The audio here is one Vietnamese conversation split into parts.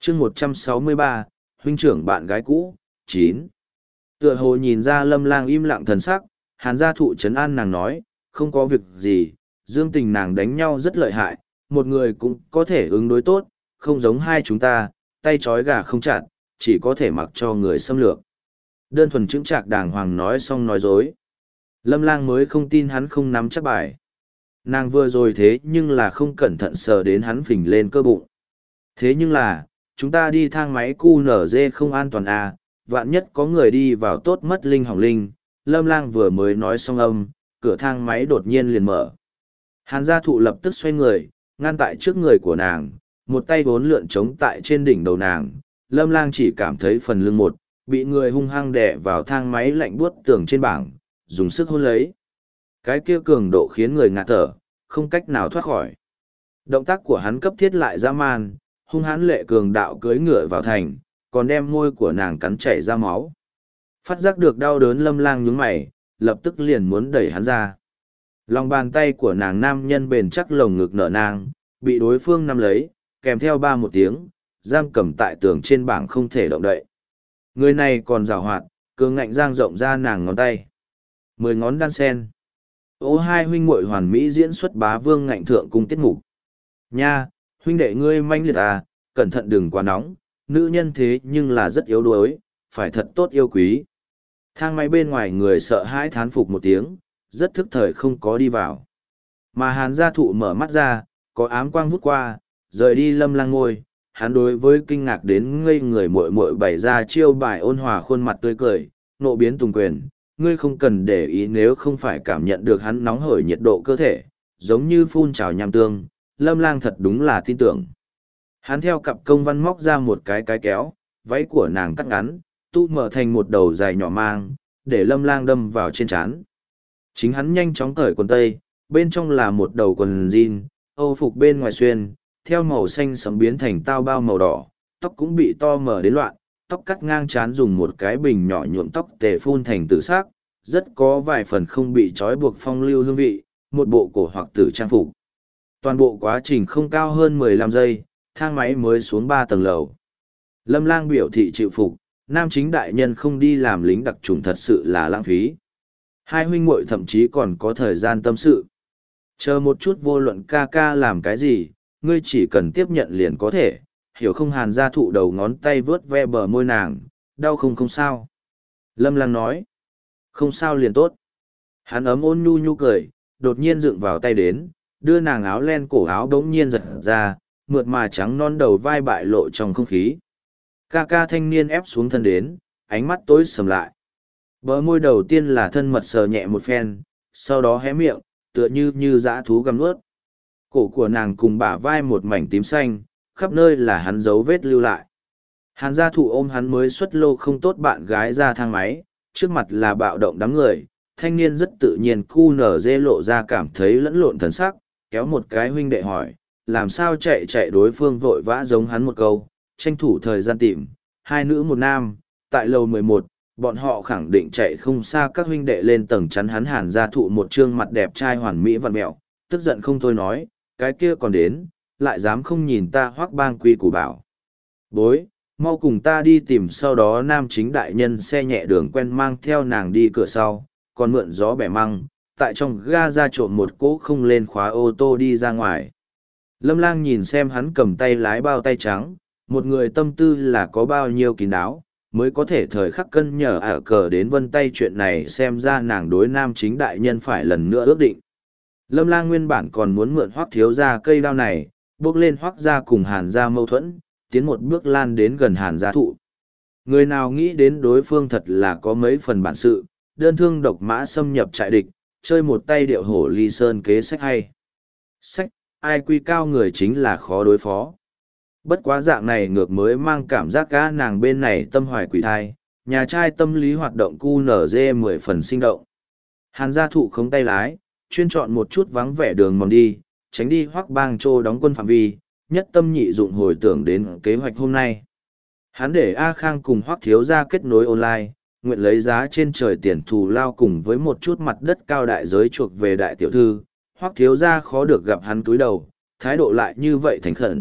chương 163, huynh trưởng bạn gái cũ, 9. Tựa hồ nhìn ra Lâm Lang im lặng thần sắc, Hàn gia thụ trấn an nàng nói, không có việc gì, Dương Tình nàng đánh nhau rất lợi hại, một người cũng có thể ứng đối tốt, không giống hai chúng ta, tay trói gà không chặt, chỉ có thể mặc cho người xâm lược. Đơn thuần chững chạc đàng hoàng nói xong nói dối. Lâm Lang mới không tin hắn không nắm chắc bài. Nàng vừa rồi thế nhưng là không cẩn thận sờ đến hắn phình lên cơ bụng. Thế nhưng là, chúng ta đi thang máy QNZ không an toàn à, vạn nhất có người đi vào tốt mất linh hỏng linh. Lâm Lang vừa mới nói xong âm, cửa thang máy đột nhiên liền mở. Hàn gia thụ lập tức xoay người, ngăn tại trước người của nàng, một tay vốn lượn trống tại trên đỉnh đầu nàng. Lâm Lang chỉ cảm thấy phần lưng bị người hung hăng đè vào thang máy lạnh buốt tường trên bảng, dùng sức hôn lấy. Cái kia cường độ khiến người ngạt thở, không cách nào thoát khỏi. Động tác của hắn cấp thiết lại dã man, hung hãn lệ cường đạo cưỡi ngựa vào thành, còn đem môi của nàng cắn chảy ra máu. Phát giác được đau đớn Lâm Lang nhướng mày, lập tức liền muốn đẩy hắn ra. Lòng bàn tay của nàng nam nhân bền chắc lồng ngực nở nang, bị đối phương nắm lấy, kèm theo ba một tiếng, giam cầm tại tường trên bảng không thể động đậy. Người này còn giàu hoạt, cường ngạnh giang rộng ra nàng ngón tay. 10 ngón đan sen. Ô hai huynh muội hoàn mỹ diễn xuất bá vương ngạnh thượng cung tiết mục. Nha, huynh đệ ngươi manh liệt à, cẩn thận đừng quá nóng, nữ nhân thế nhưng là rất yếu đuối, phải thật tốt yêu quý. Thang máy bên ngoài người sợ hãi thán phục một tiếng, rất thức thời không có đi vào. Mà Hàn gia thụ mở mắt ra, có ám quang vút qua, rời đi Lâm Lang ngôi, hắn đối với kinh ngạc đến ngây người muội muội bày ra chiêu bài ôn hòa khuôn mặt tươi cười, nộ biến tùng quyền, ngươi không cần để ý nếu không phải cảm nhận được hắn nóng hởi nhiệt độ cơ thể, giống như phun trào nham tương, Lâm Lang thật đúng là tin tưởng. Hắn theo cặp công văn móc ra một cái kéo, váy của nàng cắt ngắn, tu mở thành một đầu dài nhỏ mang, để Lâm Lang đâm vào trên trán. Chính hắn nhanh chóng cởi quần tây, bên trong là một đầu quần jean, âu phục bên ngoài xuyên, theo màu xanh sẫm biến thành tao bao màu đỏ, tóc cũng bị to mở đến loạn, tóc cắt ngang trán dùng một cái bình nhỏ nhuộm tóc tề phun thành tử sắc, rất có vài phần không bị trói buộc phong lưu hương vị, một bộ cổ hoặc tử trang phục. Toàn bộ quá trình không cao hơn 15 giây, thang máy mới xuống 3 tầng lầu. Lâm Lang biểu thị chịu phục, nam chính đại nhân không đi làm lính đặc trùng thật sự là lãng phí. Hai huynh muội thậm chí còn có thời gian tâm sự. Chờ một chút vô luận ca ca làm cái gì, ngươi chỉ cần tiếp nhận liền có thể, hiểu không? Hàn gia thụ đầu ngón tay vướt ve bờ môi nàng, đau không sao. Lâm Lang nói, không sao liền tốt. Hắn ấm ôn nhu nhu cười, đột nhiên dựng vào tay đến, đưa nàng áo len cổ áo đống nhiên giật ra, mượt mà trắng non đầu vai bại lộ trong không khí. Ca ca thanh niên ép xuống thân đến, ánh mắt tối sầm lại. Bờ môi đầu tiên là thân mật sờ nhẹ một phen, sau đó hé miệng, tựa như dã thú gặm nuốt. Cổ của nàng cùng bả vai một mảnh tím xanh, khắp nơi là hắn dấu vết lưu lại. Hàn gia thụ ôm hắn mới xuất lô không tốt bạn gái ra thang máy, trước mặt là bạo động đám người, thanh niên rất tự nhiên cu nở dê lộ ra cảm thấy lẫn lộn thần sắc, kéo một cái huynh đệ hỏi, làm sao chạy đối phương vội vã giống hắn một câu, tranh thủ thời gian tìm, hai nữ một nam, tại lầu 11, bọn họ khẳng định chạy không xa các huynh đệ lên tầng chắn hắn. Hàn gia thụ một trương mặt đẹp trai hoàn mỹ vặn mẹo, tức giận không thôi nói, cái kia còn đến, lại dám không nhìn ta Hoắc bang quy củ bảo. Bối, mau cùng ta đi tìm. Sau đó nam chính đại nhân xe nhẹ đường quen mang theo nàng đi cửa sau, còn mượn gió bẻ măng, tại trong ga ra trộm một cỗ không lên khóa ô tô đi ra ngoài. Lâm Lang nhìn xem hắn cầm tay lái bao tay trắng, một người tâm tư là có bao nhiêu kín đáo, mới có thể thời khắc cân nhở ả cờ đến vân tay. Chuyện này xem ra nàng đối nam chính đại nhân phải lần nữa ước định. Lâm Lang nguyên bản còn muốn mượn Hoắc thiếu gia cây đao này, bước lên Hoắc gia cùng Hàn gia mâu thuẫn, tiến một bước lan đến gần Hàn gia thụ. Người nào nghĩ đến đối phương thật là có mấy phần bản sự, đơn thương độc mã xâm nhập trại địch, chơi một tay điệu hổ ly sơn kế sách hay. Sách, ai quy cao người chính là khó đối phó. Bất quá dạng này ngược mới mang cảm giác cá nàng bên này tâm hoài quỷ thai, nhà trai tâm lý hoạt động cu nở dê 10 phần sinh động. Hàn gia thụ không tay lái, chuyên chọn một chút vắng vẻ đường mòn đi, tránh đi Hoắc bang trô đóng quân phạm vi, nhất tâm nhị dụng hồi tưởng đến kế hoạch hôm nay. Hắn để A Khang cùng Hoắc thiếu gia kết nối online, nguyện lấy giá trên trời tiền thù lao cùng với một chút mặt đất cao đại giới chuộc về đại tiểu thư. Hoắc thiếu gia khó được gặp hắn túi đầu, thái độ lại như vậy thành khẩn,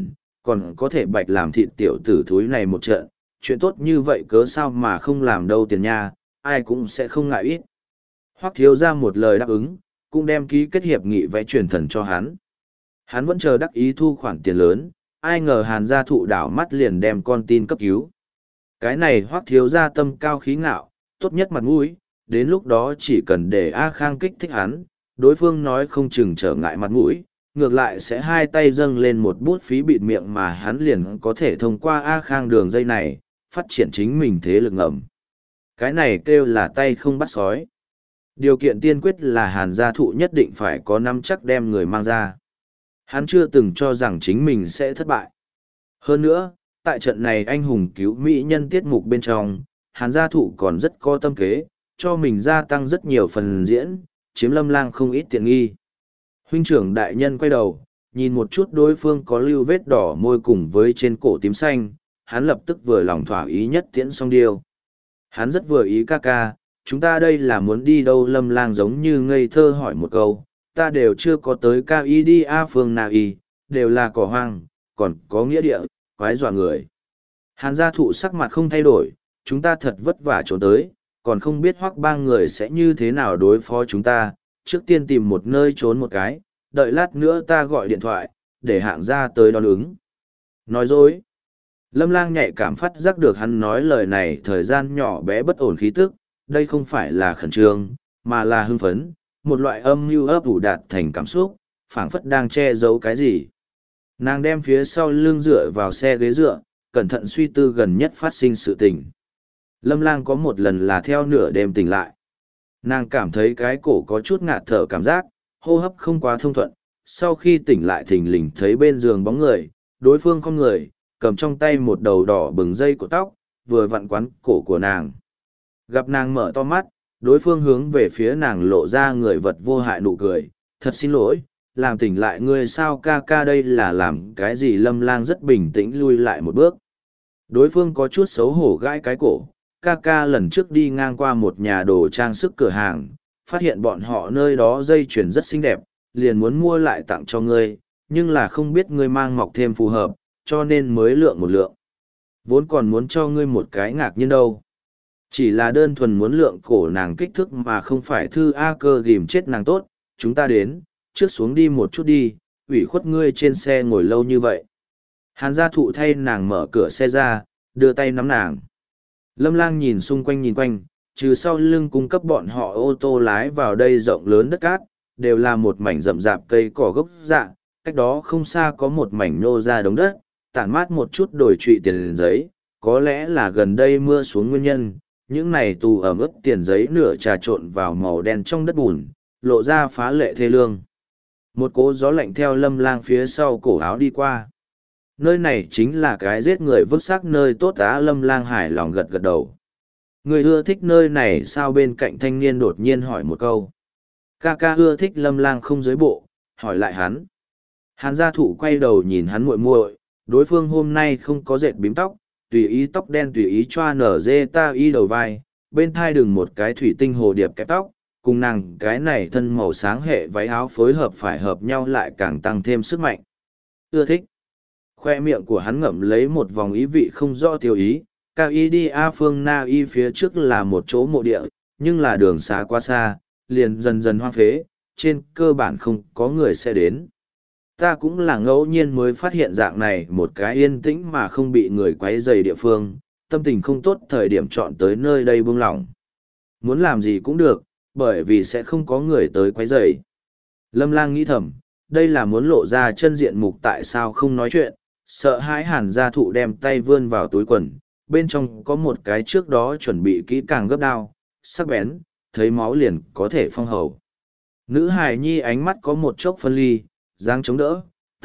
còn có thể bạch làm thịt tiểu tử thúi này một trận, chuyện tốt như vậy cớ sao mà không làm đâu tiền nha, ai cũng sẽ không ngại ít. Hoắc thiếu ra một lời đáp ứng, cũng đem ký kết hiệp nghị vẽ truyền thần cho hắn. Hắn vẫn chờ đắc ý thu khoản tiền lớn, ai ngờ Hàn gia thụ đảo mắt liền đem con tin cấp cứu. Cái này Hoắc thiếu ra tâm cao khí ngạo, tốt nhất mặt mũi, đến lúc đó chỉ cần để A Khang kích thích hắn, đối phương nói không chừng trở ngại mặt mũi, ngược lại sẽ hai tay dâng lên một bút phí bịt miệng mà hắn liền có thể thông qua A Khang đường dây này, phát triển chính mình thế lực ngầm. Cái này kêu là tay không bắt sói. Điều kiện tiên quyết là Hàn gia thụ nhất định phải có nắm chắc đem người mang ra. Hắn chưa từng cho rằng chính mình sẽ thất bại. Hơn nữa, tại trận này anh hùng cứu mỹ nhân tiết mục bên trong, Hàn gia thụ còn rất có tâm kế, cho mình gia tăng rất nhiều phần diễn, chiếm Lâm Lang không ít tiện nghi. Huynh trưởng đại nhân quay đầu, nhìn một chút đối phương có lưu vết đỏ môi cùng với trên cổ tím xanh, hắn lập tức vừa lòng thỏa ý nhất tiễn xong điêu. Hắn rất vừa ý ca ca, chúng ta đây là muốn đi đâu? Lâm Lang giống như ngây thơ hỏi một câu, ta đều chưa có tới ca y đi a phương nào y, đều là cỏ hoang, còn có nghĩa địa, quái dọa người. Hàn gia thụ sắc mặt không thay đổi, chúng ta thật vất vả trốn tới, còn không biết Hoắc ba người sẽ như thế nào đối phó chúng ta, trước tiên tìm một nơi trốn một cái, đợi lát nữa ta gọi điện thoại, để hạng gia tới đón ứng. Nói dối. Lâm Lang nhạy cảm phát giác được hắn nói lời này thời gian nhỏ bé bất ổn khí tức, đây không phải là khẩn trương, mà là hưng phấn, một loại âm mưu ấp ủ đạt thành cảm xúc, phảng phất đang che giấu cái gì. Nàng đem phía sau lưng dựa vào xe ghế dựa, cẩn thận suy tư gần nhất phát sinh sự tình. Lâm Lang có một lần là theo nửa đêm tỉnh lại. Nàng cảm thấy cái cổ có chút ngạt thở cảm giác, hô hấp không quá thông thuận. Sau khi tỉnh lại thình lình thấy bên giường bóng người, đối phương không người, cầm trong tay một đầu đỏ bừng dây của tóc, vừa vặn quắn cổ của nàng. Gặp nàng mở to mắt, đối phương hướng về phía nàng lộ ra người vật vô hại nụ cười. Thật xin lỗi, làm tỉnh lại ngươi sao ca ca, đây là làm cái gì? Lâm Lang rất bình tĩnh lui lại một bước. Đối phương có chút xấu hổ gãi cái cổ. Ca ca lần trước đi ngang qua một nhà đồ trang sức cửa hàng, phát hiện bọn họ nơi đó dây chuyền rất xinh đẹp, liền muốn mua lại tặng cho ngươi, nhưng là không biết ngươi mang mọc thêm phù hợp, cho nên mới lượng một lượng. Vốn còn muốn cho ngươi một cái ngạc nhiên đâu. Chỉ là đơn thuần muốn lượng cổ nàng kích thước mà không phải thư A Cơ ghìm chết nàng tốt, chúng ta đến, trước xuống đi một chút đi, ủy khuất ngươi trên xe ngồi lâu như vậy. Hàn gia thụ thay nàng mở cửa xe ra, đưa tay nắm nàng. Lâm Lang nhìn xung quanh nhìn quanh, trừ sau lưng cung cấp bọn họ ô tô lái vào đây rộng lớn đất cát, đều là một mảnh rậm rạp cây cỏ gốc dạ, cách đó không xa có một mảnh nhô ra đống đất, tản mát một chút đồi trụy tiền giấy, có lẽ là gần đây mưa xuống nguyên nhân, những này tù ẩm ướt tiền giấy nửa trà trộn vào màu đen trong đất bùn, lộ ra phá lệ thê lương. Một cỗ gió lạnh theo Lâm Lang phía sau cổ áo đi qua. Nơi này chính là cái giết người vứt xác nơi tốt á. Lâm Lang hài lòng gật gật đầu. Người ưa thích nơi này sao? Bên cạnh thanh niên đột nhiên hỏi một câu. Ca ca ưa thích. Lâm Lang không giới bộ, hỏi lại hắn. Hàn gia thụ quay đầu nhìn hắn muội muội, đối phương hôm nay không có dệt bím tóc, tùy ý tóc đen tùy ý choa nở dê ta y đầu vai, bên thai đừng một cái thủy tinh hồ điệp kẹp tóc, cùng nàng cái này thân màu sáng hệ váy áo phối hợp phải hợp nhau lại càng tăng thêm sức mạnh. Ưa thích. Khoe miệng của hắn ngậm lấy một vòng ý vị không rõ tiêu ý, cao y đi a phương na y phía trước là một chỗ mộ địa, nhưng là đường xá quá xa, liền dần dần hoang phế, trên cơ bản không có người sẽ đến. Ta cũng là ngẫu nhiên mới phát hiện dạng này một cái yên tĩnh mà không bị người quấy rầy địa phương, tâm tình không tốt thời điểm chọn tới nơi đây buông lỏng. Muốn làm gì cũng được, bởi vì sẽ không có người tới quấy rầy. Lâm Lang nghĩ thầm, đây là muốn lộ ra chân diện mục tại sao không nói chuyện, sợ hãi Hàn gia thụ đem tay vươn vào túi quần, bên trong có một cái trước đó chuẩn bị kỹ càng gấp đao, sắc bén, thấy máu liền có thể phong hầu. Nữ hài nhi ánh mắt có một chốc phân ly, dáng chống đỡ,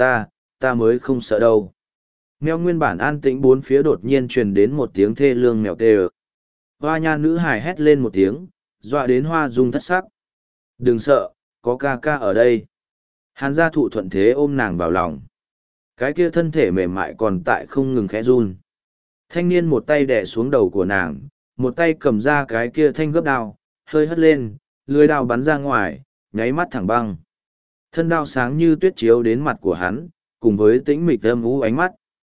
ta mới không sợ đâu. Mèo nguyên bản an tĩnh bốn phía đột nhiên truyền đến một tiếng thê lương mèo tê. Hoa nha nữ hài hét lên một tiếng, dọa đến Hoa Dung thất sắc. Đừng sợ, có ca ca ở đây. Hàn gia thụ thuận thế ôm nàng vào lòng. Cái kia thân thể mềm mại còn tại không ngừng khẽ run. Thanh niên một tay đè xuống đầu của nàng, một tay cầm ra cái kia thanh gấp đao, hơi hất lên, lưỡi đao bắn ra ngoài, nháy mắt thẳng băng. Thân đao sáng như tuyết chiếu đến mặt của hắn, cùng với tĩnh mịch âm u ánh mắt,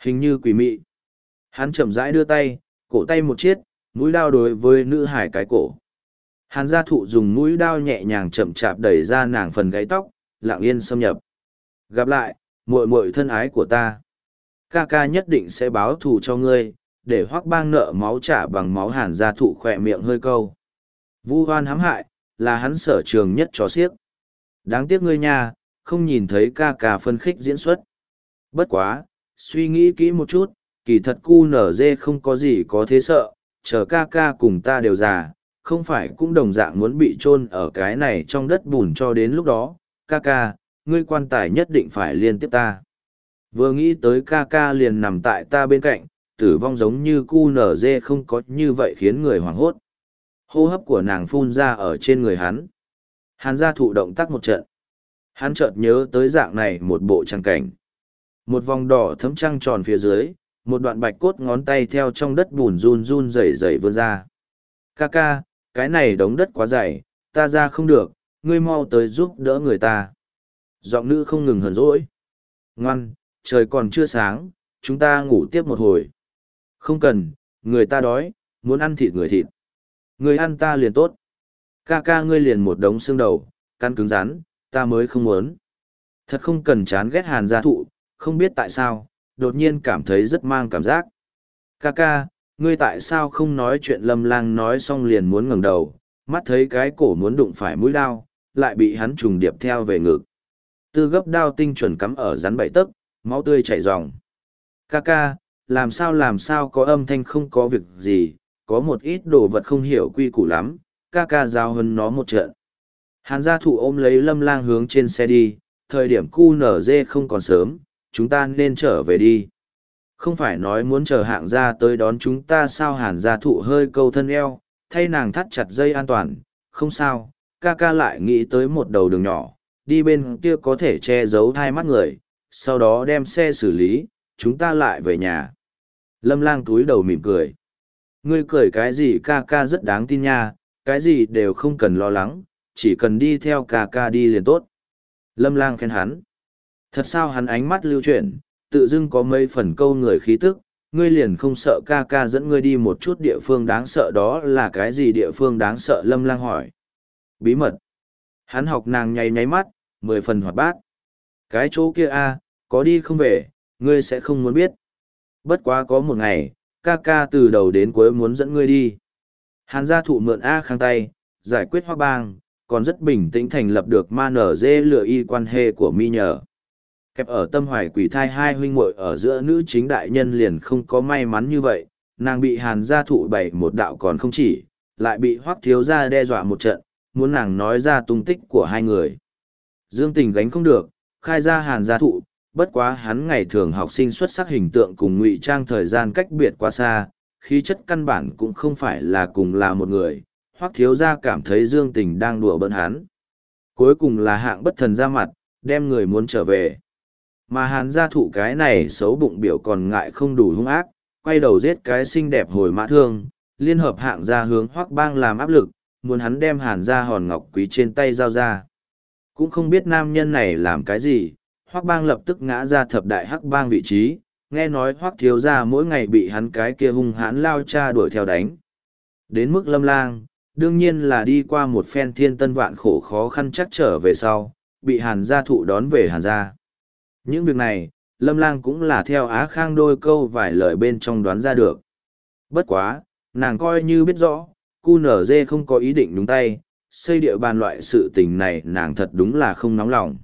Hình như quỷ mị. Hắn chậm rãi đưa tay, cổ tay một chiếc, mũi đao đối với nữ hải cái cổ. Hàn gia thụ dùng mũi đao nhẹ nhàng chậm chạp đẩy ra nàng phần gáy tóc, lặng yên xâm nhập. Gặp lại, muội muội thân ái của ta. Ca ca nhất định sẽ báo thù cho ngươi, để Hoắc Bang nợ máu trả bằng máu. Hàn gia thụ khỏe miệng hơi câu. Vu hoan hãm hại, là hắn sở trường nhất cho xiếc. Đáng tiếc ngươi nha, không nhìn thấy ca ca phân khích diễn xuất. Bất quá, suy nghĩ kỹ một chút, kỳ thật cu nở dê không có gì có thế sợ, chờ ca ca cùng ta đều già, không phải cũng đồng dạng muốn bị chôn ở cái này trong đất bùn cho đến lúc đó. Ca ca, ngươi quan tài nhất định phải liên tiếp ta. Vừa nghĩ tới ca ca liền nằm tại ta bên cạnh, tử vong giống như cu nở dê không có như vậy khiến người hoảng hốt. Hô hấp của nàng phun ra ở trên người hắn. Hàn gia thụ động tác một trận. Hắn chợt nhớ tới dạng này một bộ trang cảnh. Một vòng đỏ thấm trăng tròn phía dưới, một đoạn bạch cốt ngón tay theo trong đất bùn run run rẩy rẩy vươn ra. Ca ca, cái này đống đất quá dày, ta ra không được, ngươi mau tới giúp đỡ người ta. Giọng nữ không ngừng hờn dỗi. Ngoan, trời còn chưa sáng, chúng ta ngủ tiếp một hồi. Không cần, người ta đói, muốn ăn thịt người thịt. Người ăn ta liền tốt. Ca ca ngươi liền một đống xương đầu, căn cứng rắn, ta mới không muốn. Thật không cần chán ghét Hàn gia thụ, không biết tại sao, đột nhiên cảm thấy rất mang cảm giác. Ca ca, ngươi tại sao không nói chuyện? Lâm Lang nói xong liền muốn ngẩng đầu, mắt thấy cái cổ muốn đụng phải mũi đao, lại bị hắn trùng điệp theo về ngực. Tư gấp đao tinh chuẩn cắm ở rắn bảy tấc, máu tươi chảy ròng. Ca ca, làm sao có âm thanh? Không có việc gì, có một ít đồ vật không hiểu quy củ lắm, ca ca giao hơn nó một trận. Hàn gia thụ ôm lấy Lâm Lang hướng trên xe đi, thời điểm cu nở dê không còn sớm, chúng ta nên trở về đi. Không phải nói muốn chờ hạng gia tới đón chúng ta sao? Hàn gia thụ hơi câu thân eo, thay nàng thắt chặt dây an toàn. Không sao, ca ca lại nghĩ tới một đầu đường nhỏ, đi bên kia có thể che giấu hai mắt người, sau đó đem xe xử lý, chúng ta lại về nhà. Lâm Lang túi đầu mỉm cười. Ngươi cười cái gì? Ca ca rất đáng tin nha, cái gì đều không cần lo lắng, chỉ cần đi theo ca ca đi liền tốt. Lâm Lang khen hắn. Thật sao? Hắn ánh mắt lưu chuyển, tự dưng có mấy phần câu người khí tức. Ngươi liền không sợ ca ca dẫn ngươi đi một chút địa phương đáng sợ? Đó là cái gì địa phương đáng sợ? Lâm Lang hỏi. Bí mật. Hắn học nàng nháy nháy mắt, 10 phần hoạt bát. Cái chỗ kia a, có đi không về, ngươi sẽ không muốn biết. Bất quá có một ngày, ca ca từ đầu đến cuối muốn dẫn ngươi đi. Hàn gia thụ mượn A Khang tay, giải quyết Hoắc Bang, còn rất bình tĩnh thành lập được ma nở dê lựa y quan hệ của mi nhờ. Kẹp ở tâm hoài quỷ thai hai huynh muội ở giữa nữ chính đại nhân liền không có may mắn như vậy, nàng bị Hàn gia thụ bày một đạo còn không chỉ, lại bị Hoắc thiếu gia đe dọa một trận, muốn nàng nói ra tung tích của hai người. Dương Tình gánh không được, khai ra Hàn gia thụ, bất quá hắn ngày thường học sinh xuất sắc, hình tượng cùng ngụy trang thời gian cách biệt quá xa, khí chất căn bản cũng không phải là cùng là một người. Hoắc thiếu gia cảm thấy Dương Tình đang đùa bỡn hắn. Cuối cùng là hạng bất thần ra mặt, đem người muốn trở về. Mà Hàn gia thụ cái này xấu bụng biểu còn ngại không đủ hung ác, quay đầu giết cái xinh đẹp hồi mã thương, liên hợp hạng gia hướng Hoắc Bang làm áp lực, muốn hắn đem Hàn gia hòn ngọc quý trên tay giao ra. Cũng không biết nam nhân này làm cái gì, Hoắc Bang lập tức ngã ra thập đại hắc bang vị trí, nghe nói Hoắc thiếu gia mỗi ngày bị hắn cái kia hung hãn lao cha đuổi theo đánh. Đến mức Lâm Lang, đương nhiên là đi qua một phen thiên tân vạn khổ khó khăn chắc trở về sau, bị Hàn gia thụ đón về Hàn gia. Những việc này, Lâm Lang cũng là theo Á Khang đôi câu vài lời bên trong đoán ra được. Bất quá, nàng coi như biết rõ, cu nở dê không có ý định đúng tay, xây địa bàn loại sự tình này nàng thật đúng là không nóng lòng.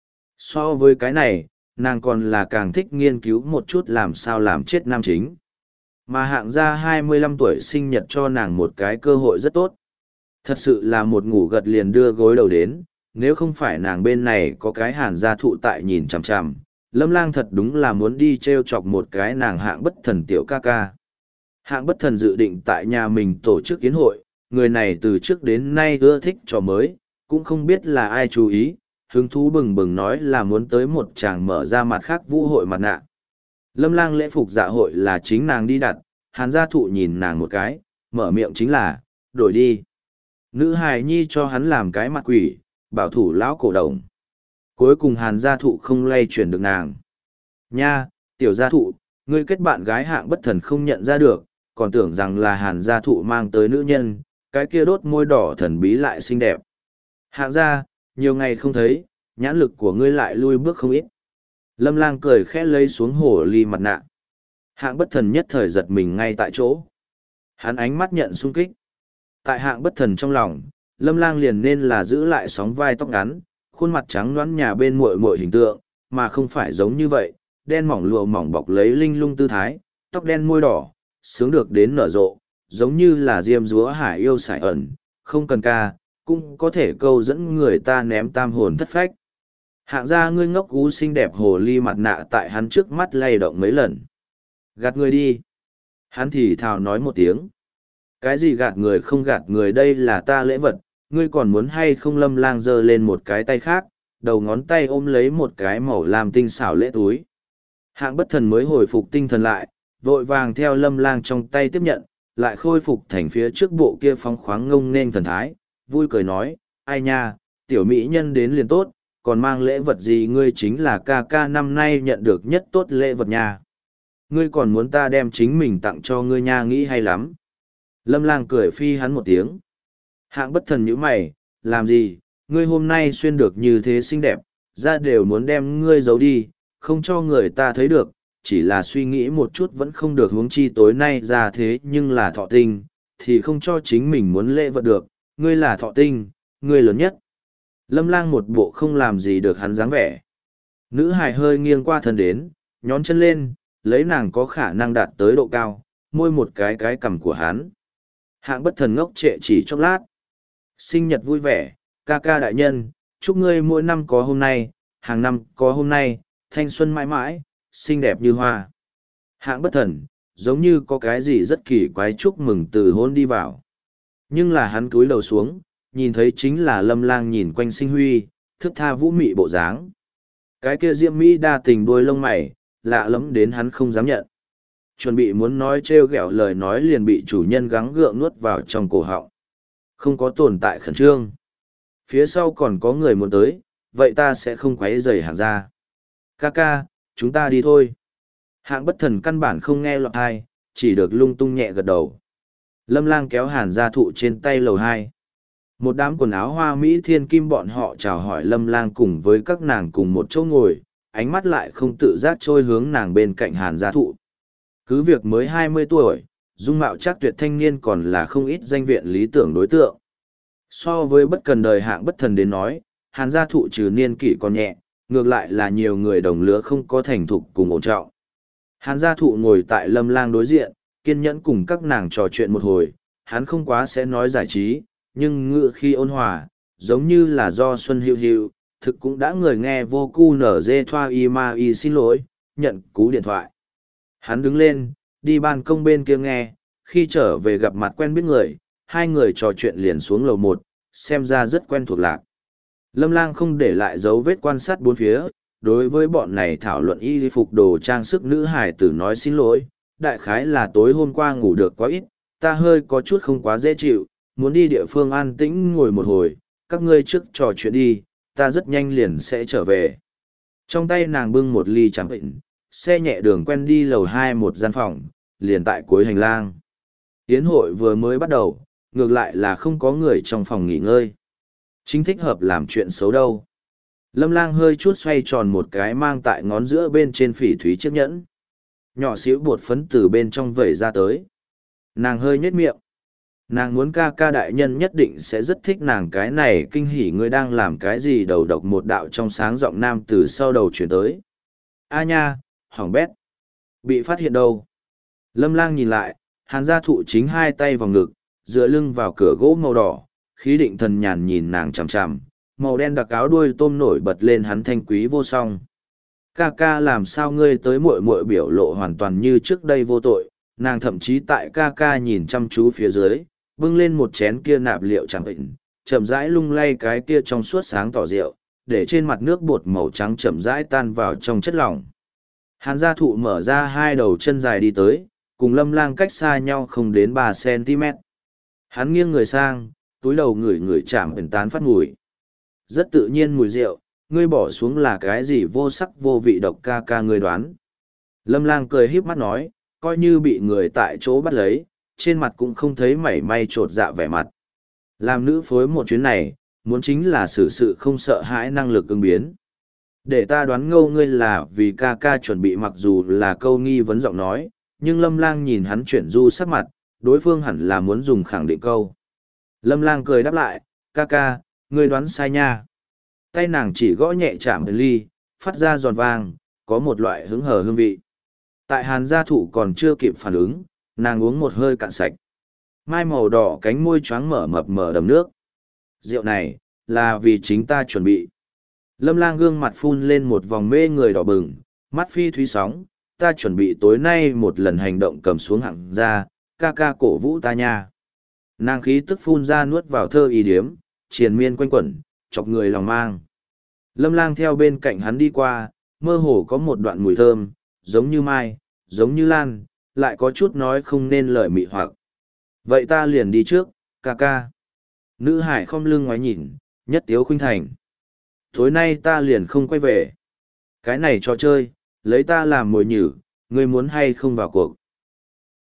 So với cái này, nàng còn là càng thích nghiên cứu một chút làm sao làm chết nam chính. Mà hạng gia 25 tuổi sinh nhật cho nàng một cái cơ hội rất tốt. Thật sự là một ngủ gật liền đưa gối đầu đến, nếu không phải nàng bên này có cái Hàn gia thụ tại nhìn chằm chằm, Lâm Lang thật đúng là muốn đi treo chọc một cái nàng hạng bất thần tiểu ca ca. Hạng bất thần dự định tại nhà mình tổ chức yến hội, người này từ trước đến nay ưa thích trò mới, cũng không biết là ai chú ý, hứng thú bừng bừng nói là muốn tới một chàng mở ra mặt khác vũ hội mặt nạ. Lâm Lang lễ phục dạ hội là chính nàng đi đặt, Hàn gia thụ nhìn nàng một cái, mở miệng chính là, đổi đi. Nữ hài nhi cho hắn làm cái mặt quỷ, bảo thủ lão cổ đồng. Cuối cùng Hàn gia thụ không lay chuyển được nàng. Nha, tiểu gia thụ, Ngươi kết bạn gái Hạng Bất Thần không nhận ra được, còn tưởng rằng là Hàn gia thụ mang tới nữ nhân, cái kia đốt môi đỏ thần bí lại xinh đẹp. Hạng gia, nhiều ngày không thấy, nhãn lực của ngươi lại lui bước không ít. Lâm Lang cười khẽ lấy xuống hổ ly mặt nạ. Hạng Bất Thần nhất thời giật mình ngay tại chỗ. Hắn ánh mắt nhận sung kích. Tại Hạng Bất Thần trong lòng, Lâm Lang liền nên là giữ lại sóng vai tóc ngắn, khuôn mặt trắng nõn nhà bên muội muội hình tượng, mà không phải giống như vậy, đen mỏng lụa mỏng bọc lấy linh lung tư thái, tóc đen môi đỏ, sướng được đến nở rộ, giống như là diêm dúa hải yêu sải ẩn, không cần ca, cũng có thể câu dẫn người ta ném tam hồn thất phách. Hạng gia ngươi ngốc gú xinh đẹp hồ ly mặt nạ tại hắn trước mắt lay động mấy lần. Gạt người đi. Hắn thì thào nói một tiếng. Cái gì gạt người không gạt người, đây là ta lễ vật, ngươi còn muốn hay không? Lâm Lang giơ lên một cái tay khác, đầu ngón tay ôm lấy một cái màu lam tinh xảo lễ túi. Hạng Bất Thần mới hồi phục tinh thần lại, vội vàng theo Lâm Lang trong tay tiếp nhận, lại khôi phục thành phía trước bộ kia phóng khoáng ngông nên thần thái, vui cười nói, ai nha, tiểu mỹ nhân đến liền tốt, còn mang lễ vật gì? Ngươi chính là ca ca năm nay nhận được nhất tốt lễ vật nha. Ngươi còn muốn ta đem chính mình tặng cho ngươi nha, nghĩ hay lắm. Lâm Lang cười phi hắn một tiếng. Hạng Bất Thần nhíu mày, làm gì, ngươi hôm nay xuyên được như thế xinh đẹp, ra đều muốn đem ngươi giấu đi, không cho người ta thấy được, chỉ là suy nghĩ một chút vẫn không được, huống chi tối nay ra thế nhưng là thọ tinh, thì không cho chính mình muốn lễ vật được, ngươi là thọ tinh, ngươi lớn nhất. Lâm Lang một bộ không làm gì được hắn dáng vẻ. Nữ hài hơi nghiêng qua thân đến, nhón chân lên, lấy nàng có khả năng đạt tới độ cao, môi một cái cằm của hắn. Hạng Bất Thần ngốc trệ chỉ chốc lát. Sinh nhật vui vẻ, ca ca đại nhân, chúc ngươi mỗi năm có hôm nay, hàng năm có hôm nay, thanh xuân mãi mãi, xinh đẹp như hoa. Hạng Bất Thần, giống như có cái gì rất kỳ quái chúc mừng từ hôn đi vào. Nhưng là hắn cúi đầu xuống, nhìn thấy chính là Lâm Lang nhìn quanh sinh huy, thức tha vũ mị bộ dáng. Cái kia diễm mỹ đa tình đuôi lông mày, lạ lẫm đến hắn không dám nhận. Chuẩn bị muốn nói trêu ghẹo lời nói liền bị chủ nhân gắng gượng nuốt vào trong cổ họng. Không có tồn tại khẩn trương. Phía sau còn có người muốn tới, vậy ta sẽ không quấy rầy Hạng gia. Ca ca, chúng ta đi thôi. Hạng Bất Thần căn bản không nghe lọt tai, chỉ được lung tung nhẹ gật đầu. Lâm Lang kéo Hàn gia thụ trên tay lầu 2. Một đám quần áo hoa mỹ thiên kim bọn họ chào hỏi Lâm Lang cùng với các nàng cùng một chỗ ngồi, ánh mắt lại không tự giác trôi hướng nàng bên cạnh Hàn gia thụ. Cứ việc mới 20 tuổi, dung mạo chắc tuyệt thanh niên còn là không ít danh viện lý tưởng đối tượng. So với bất cần đời Hạng Bất Thần đến nói, Hàn gia thụ trừ niên kỷ còn nhẹ, ngược lại là nhiều người đồng lứa không có thành thục cùng ổn trọng. Hàn gia thụ ngồi tại Lâm Lang đối diện, kiên nhẫn cùng các nàng trò chuyện một hồi, hắn không quá sẽ nói giải trí, nhưng ngữ khi ôn hòa, giống như là do Xuân Hiu Hiu, thực cũng đã người nghe vô cu nở dê thoa y ma y xin lỗi, nhận cú điện thoại. Hắn đứng lên, đi ban công bên kia nghe, khi trở về gặp mặt quen biết người, hai người trò chuyện liền xuống lầu 1, xem ra rất quen thuộc lạc. Lâm Lang không để lại dấu vết quan sát bốn phía, đối với bọn này thảo luận y phục đồ trang sức nữ hài tử nói xin lỗi, đại khái là tối hôm qua ngủ được quá ít, ta hơi có chút không quá dễ chịu, muốn đi địa phương an tĩnh ngồi một hồi, các ngươi trước trò chuyện đi, ta rất nhanh liền sẽ trở về. Trong tay nàng bưng một ly trà bệnh, xe nhẹ đường quen đi lầu 2 một gian phòng, liền tại cuối hành lang. Yến hội vừa mới bắt đầu, ngược lại là không có người trong phòng nghỉ ngơi. Chính thích hợp làm chuyện xấu đâu. Lâm Lang hơi chút xoay tròn một cái mang tại ngón giữa bên trên phỉ thúy chiếc nhẫn. Nhỏ xíu bột phấn từ bên trong vẩy ra tới. Nàng hơi nhếch miệng. Nàng muốn ca ca đại nhân nhất định sẽ rất thích nàng cái này kinh hỉ, ngươi đang làm cái gì? Đầu độc một đạo trong sáng giọng nam từ sau đầu chuyển tới. A nha, hỏng bét. Bị phát hiện đâu? Lâm Lang nhìn lại, Hàn gia thụ chính hai tay vào ngực, dựa lưng vào cửa gỗ màu đỏ, khí định thần nhàn nhìn nàng chằm chằm, màu đen đặc áo đuôi tôm nổi bật lên hắn thanh quý vô song. Ca ca làm sao ngươi tới? Muội muội biểu lộ hoàn toàn như trước đây vô tội, nàng thậm chí tại ca ca nhìn chăm chú phía dưới, bưng lên một chén kia nạp liệu chẳng bệnh, chậm rãi lung lay cái kia trong suốt sáng tỏ rượu, để trên mặt nước bột màu trắng chậm rãi tan vào trong chất lỏng. Hàn gia thụ mở ra hai đầu chân dài đi tới, cùng Lâm Lang cách xa nhau không đến 3 cm. Hắn nghiêng người sang, túi đầu ngửi ngửi chạm ẩn tán phát mùi. Rất tự nhiên mùi rượu, ngươi bỏ xuống là cái gì vô sắc vô vị độc, ca ca ngươi đoán. Lâm Lang cười híp mắt nói, coi như bị người tại chỗ bắt lấy, trên mặt cũng không thấy mảy may trột dạ vẻ mặt. Làm nữ phối một chuyến này, muốn chính là xử sự không sợ hãi năng lực ứng biến. Để ta đoán ngâu ngươi là vì ca ca chuẩn bị, mặc dù là câu nghi vấn giọng nói, nhưng Lâm Lang nhìn hắn chuyển du sắc mặt, đối phương hẳn là muốn dùng khẳng định câu. Lâm Lang cười đáp lại, ca ca, ngươi đoán sai nha. Tay nàng chỉ gõ nhẹ chạm ly, phát ra giòn vang, có một loại hứng hờ hương vị. Tại Hàn gia thụ còn chưa kịp phản ứng, nàng uống một hơi cạn sạch. Mai màu đỏ cánh môi choáng mở mập mờ đầm nước. Rượu này, là vì chính ta chuẩn bị. Lâm Lang gương mặt phun lên một vòng mê người đỏ bừng, mắt phi thúy sóng, ta chuẩn bị tối nay một lần hành động cầm xuống hạng ra, ca ca cổ vũ ta nha. Nàng khí tức phun ra nuốt vào thơ y điếm, triền miên quanh quẩn, chọc người lòng mang. Lâm Lang theo bên cạnh hắn đi qua, mơ hồ có một đoạn mùi thơm, giống như mai, giống như lan, lại có chút nói không nên lời mị hoặc. Vậy ta liền đi trước, ca ca. Nữ hải khom lưng ngoái nhìn, nhất tiếu khuynh thành. Tối nay ta liền không quay về. Cái này trò chơi, lấy ta làm mồi nhử, ngươi muốn hay không vào cuộc.